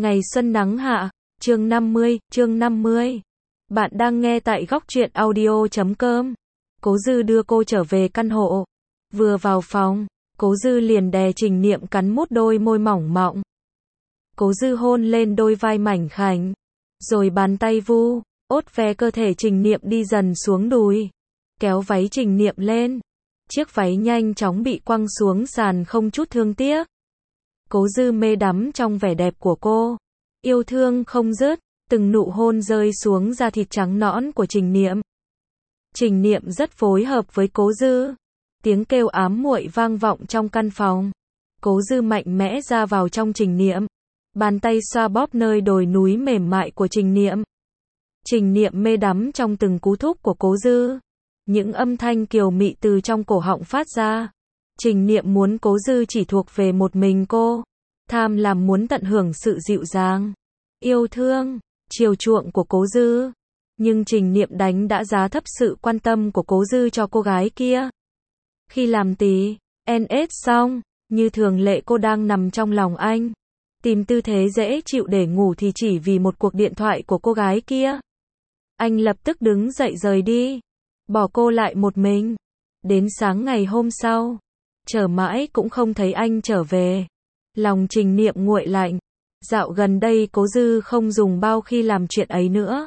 Ngày xuân nắng hạ, chương 50. Bạn đang nghe tại góc truyện audio.com. Cố Dư đưa cô trở về căn hộ. Vừa vào phòng, Cố Dư liền đè Trình Niệm cắn mút đôi môi mỏng mọng. Cố Dư hôn lên đôi vai mảnh khảnh, rồi bàn tay vu, ốt ve cơ thể Trình Niệm đi dần xuống đùi, kéo váy Trình Niệm lên. Chiếc váy nhanh chóng bị quăng xuống sàn không chút thương tiếc. Cố Dư mê đắm trong vẻ đẹp của cô, yêu thương không dứt, từng nụ hôn rơi xuống da thịt trắng nõn của Trình Niệm. Trình Niệm rất phối hợp với Cố Dư, tiếng kêu ám muội vang vọng trong căn phòng. Cố Dư mạnh mẽ ra vào trong Trình Niệm, bàn tay xoa bóp nơi đồi núi mềm mại của Trình Niệm. Trình Niệm mê đắm trong từng cú thúc của Cố Dư, những âm thanh kiều mị từ trong cổ họng phát ra. Trình Niệm muốn Cố Dư chỉ thuộc về một mình cô, tham lam muốn tận hưởng sự dịu dàng, yêu thương, chiều chuộng của Cố Dư. Nhưng Trình Niệm đánh đã giá thấp sự quan tâm của Cố Dư cho cô gái kia. Khi làm tí NS xong, như thường lệ cô đang nằm trong lòng anh, tìm tư thế dễ chịu để ngủ thì chỉ vì một cuộc điện thoại của cô gái kia. Anh lập tức đứng dậy rời đi, bỏ cô lại một mình. Đến sáng ngày hôm sau, chờ mãi cũng không thấy anh trở về. Lòng Trình Niệm nguội lạnh. Dạo gần đây Cố Dư không dùng bao khi làm chuyện ấy nữa.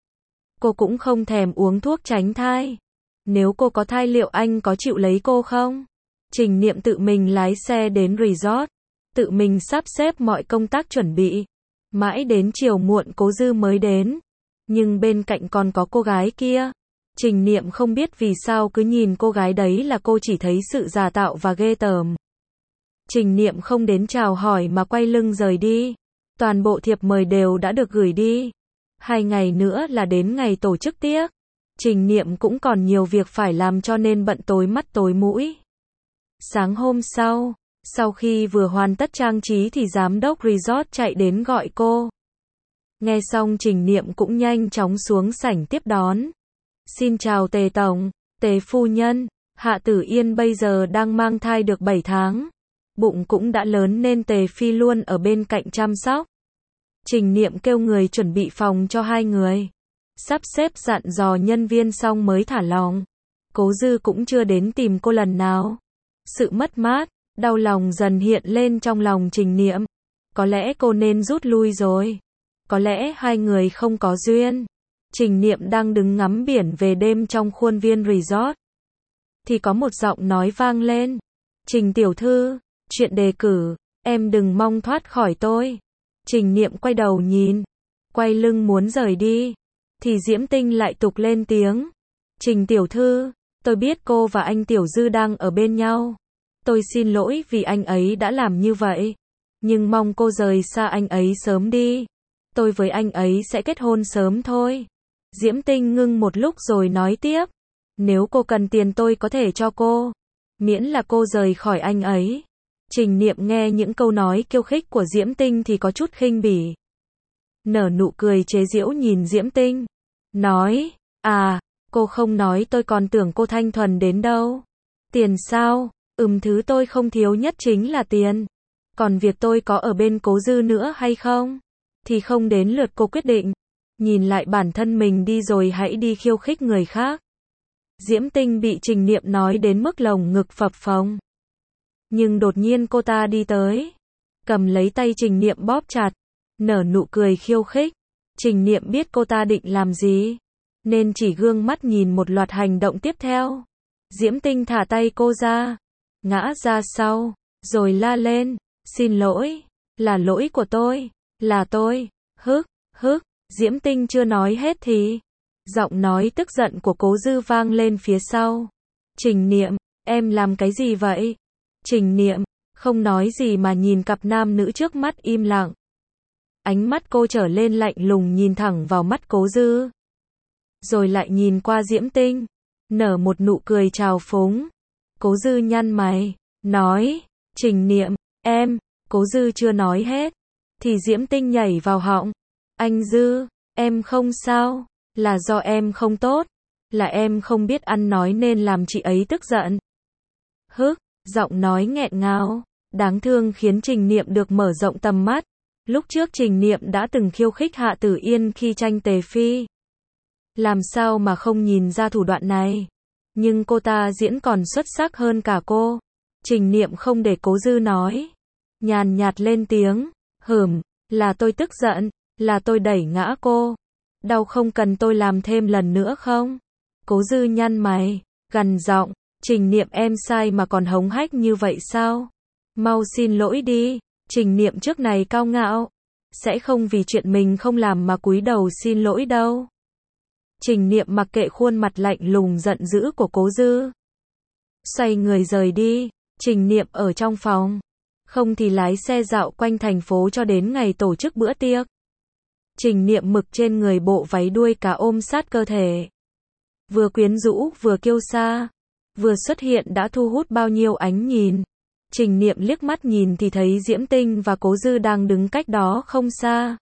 Cô cũng không thèm uống thuốc tránh thai. Nếu cô có thai liệu anh có chịu lấy cô không? Trình Niệm tự mình lái xe đến resort, tự mình sắp xếp mọi công tác chuẩn bị. Mãi đến chiều muộn Cố Dư mới đến. Nhưng bên cạnh còn có cô gái kia. Trình Niệm không biết vì sao cứ nhìn cô gái đấy là cô chỉ thấy sự giả tạo và ghê tởm. Trình Niệm không đến chào hỏi mà quay lưng rời đi. Toàn bộ thiệp mời đều đã được gửi đi. 2 ngày nữa là đến ngày tổ chức tiệc. Trình Niệm cũng còn nhiều việc phải làm cho nên bận tối mắt tối mũi. Sáng hôm sau khi vừa hoàn tất trang trí thì giám đốc resort chạy đến gọi cô. Nghe xong Trình Niệm cũng nhanh chóng xuống sảnh tiếp đón. Xin chào Tề Tổng, Tề Phu Nhân, Hạ Tử Yên bây giờ đang mang thai được 7 tháng. Bụng cũng đã lớn nên Tề Phi luôn ở bên cạnh chăm sóc. Trình Niệm kêu người chuẩn bị phòng cho 2 người. Sắp xếp dặn dò nhân viên xong mới thả lòng. Cố Dư cũng chưa đến tìm cô lần nào. Sự mất mát, đau lòng dần hiện lên trong lòng Trình Niệm. Có lẽ cô nên rút lui rồi. Có lẽ 2 người không có duyên. Trình Niệm đang đứng ngắm biển về đêm trong khuôn viên resort. Thì có một giọng nói vang lên. Trình tiểu thư, chuyện đề cử, em đừng mong thoát khỏi tôi. Trình Niệm quay đầu nhìn, quay lưng muốn rời đi. Thì Diễm Tinh lại tục lên tiếng. Trình tiểu thư, tôi biết cô và anh Tiểu Dư đang ở bên nhau. Tôi xin lỗi vì anh ấy đã làm như vậy. Nhưng mong cô rời xa anh ấy sớm đi. Tôi với anh ấy sẽ kết hôn sớm thôi. Diễm Tinh ngưng một lúc rồi nói tiếp. Nếu cô cần tiền tôi có thể cho cô. Miễn là cô rời khỏi anh ấy. Trình Niệm nghe những câu nói khiêu khích của Diễm Tinh thì có chút khinh bỉ. Nở nụ cười chế giễu nhìn Diễm Tinh. Nói, cô không nói tôi còn tưởng cô thanh thuần đến đâu. Tiền sao? Thứ tôi không thiếu nhất chính là tiền. Còn việc tôi có ở bên Cố Dư nữa hay không? Thì không đến lượt cô quyết định. Nhìn lại bản thân mình đi rồi hãy đi khiêu khích người khác. Diễm Tinh bị Trình Niệm nói đến mức lồng ngực phập phồng. Nhưng đột nhiên cô ta đi tới, cầm lấy tay Trình Niệm bóp chặt, nở nụ cười khiêu khích. Trình Niệm biết cô ta định làm gì, nên chỉ gương mắt nhìn một loạt hành động tiếp theo. Diễm Tinh thả tay cô ra, ngã ra sau, rồi la lên, xin lỗi, là lỗi của tôi, là tôi, hức. Diễm Tinh chưa nói hết thì giọng nói tức giận của Cố Dư vang lên phía sau. Trình Niệm, em làm cái gì vậy? Trình Niệm không nói gì mà nhìn cặp nam nữ trước mắt im lặng. Ánh mắt cô trở lên lạnh lùng nhìn thẳng vào mắt Cố Dư. Rồi lại nhìn qua Diễm Tinh, nở một nụ cười trào phúng. Cố Dư nhăn mày, nói, Trình Niệm, em. Cố Dư chưa nói hết, thì Diễm Tinh nhảy vào họng. Anh Dư, em không sao, là do em không tốt, là em không biết ăn nói nên làm chị ấy tức giận. Giọng nói nghẹn ngào, đáng thương khiến Trình Niệm được mở rộng tầm mắt. Lúc trước Trình Niệm đã từng khiêu khích Hạ Tử Yên khi tranh Tề Phi. Làm sao mà không nhìn ra thủ đoạn này. Nhưng cô ta diễn còn xuất sắc hơn cả cô. Trình Niệm không để Cố Dư nói. Nhàn nhạt lên tiếng. Là tôi tức giận, là tôi đẩy ngã cô. Đau không cần tôi làm thêm lần nữa không? Cố Dư nhăn mày, gằn giọng. Trình Niệm em sai mà còn hống hách như vậy sao? Mau xin lỗi đi. Trình Niệm trước này cao ngạo. Sẽ không vì chuyện mình không làm mà cúi đầu xin lỗi đâu. Trình Niệm mặc kệ khuôn mặt lạnh lùng giận dữ của Cố Dư. Xoay người rời đi. Trình Niệm ở trong phòng. Không thì lái xe dạo quanh thành phố cho đến ngày tổ chức bữa tiệc. Trình Niệm mặc trên người bộ váy đuôi cá ôm sát cơ thể. Vừa quyến rũ vừa kiêu sa. Vừa xuất hiện đã thu hút bao nhiêu ánh nhìn. Trình Niệm liếc mắt nhìn thì thấy Diễm Tinh và Cố Dư đang đứng cách đó không xa.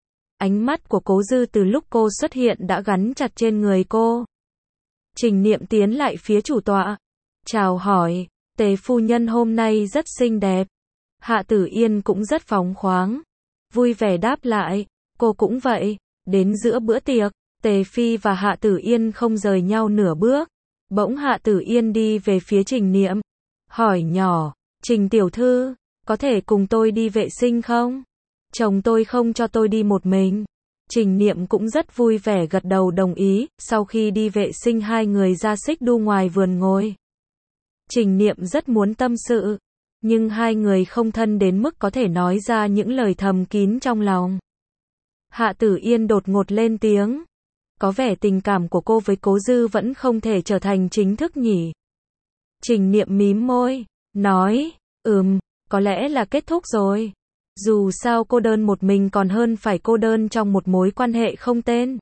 Ánh mắt của Cố Dư từ lúc cô xuất hiện đã gắn chặt trên người cô. Trình Niệm tiến lại phía chủ tọa. Chào hỏi, Tề phu nhân hôm nay rất xinh đẹp. Hạ Tử Yên cũng rất phóng khoáng. Vui vẻ đáp lại, cô cũng vậy. Đến giữa bữa tiệc, Tề Phi và Hạ Tử Yên không rời nhau nửa bước. Bỗng Hạ Tử Yên đi về phía Trình Niệm. Hỏi nhỏ, Trình tiểu thư, có thể cùng tôi đi vệ sinh không? Chồng tôi không cho tôi đi một mình. Trình Niệm cũng rất vui vẻ gật đầu đồng ý. Sau khi đi vệ sinh hai người ra xích đu ngoài vườn ngồi. Trình Niệm rất muốn tâm sự. Nhưng hai người không thân đến mức có thể nói ra những lời thầm kín trong lòng. Hạ Tử Yên đột ngột lên tiếng. Có vẻ tình cảm của cô với Cố Dư vẫn không thể trở thành chính thức nhỉ. Trình Niệm mím môi, nói, có lẽ là kết thúc rồi. Dù sao cô đơn một mình còn hơn phải cô đơn trong một mối quan hệ không tên.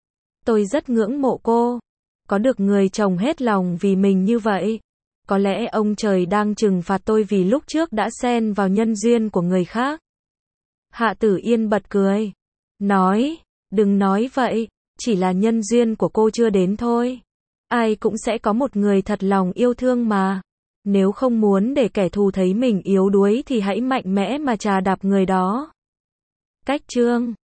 Tôi rất ngưỡng mộ cô. Có được người chồng hết lòng vì mình như vậy. Có lẽ ông trời đang trừng phạt tôi vì lúc trước đã xen vào nhân duyên của người khác. Hạ Tử Yên bật cười. Nói, đừng nói vậy. Chỉ là nhân duyên của cô chưa đến thôi. Ai cũng sẽ có một người thật lòng yêu thương mà. Nếu không muốn để kẻ thù thấy mình yếu đuối thì hãy mạnh mẽ mà chà đạp người đó. Cách chương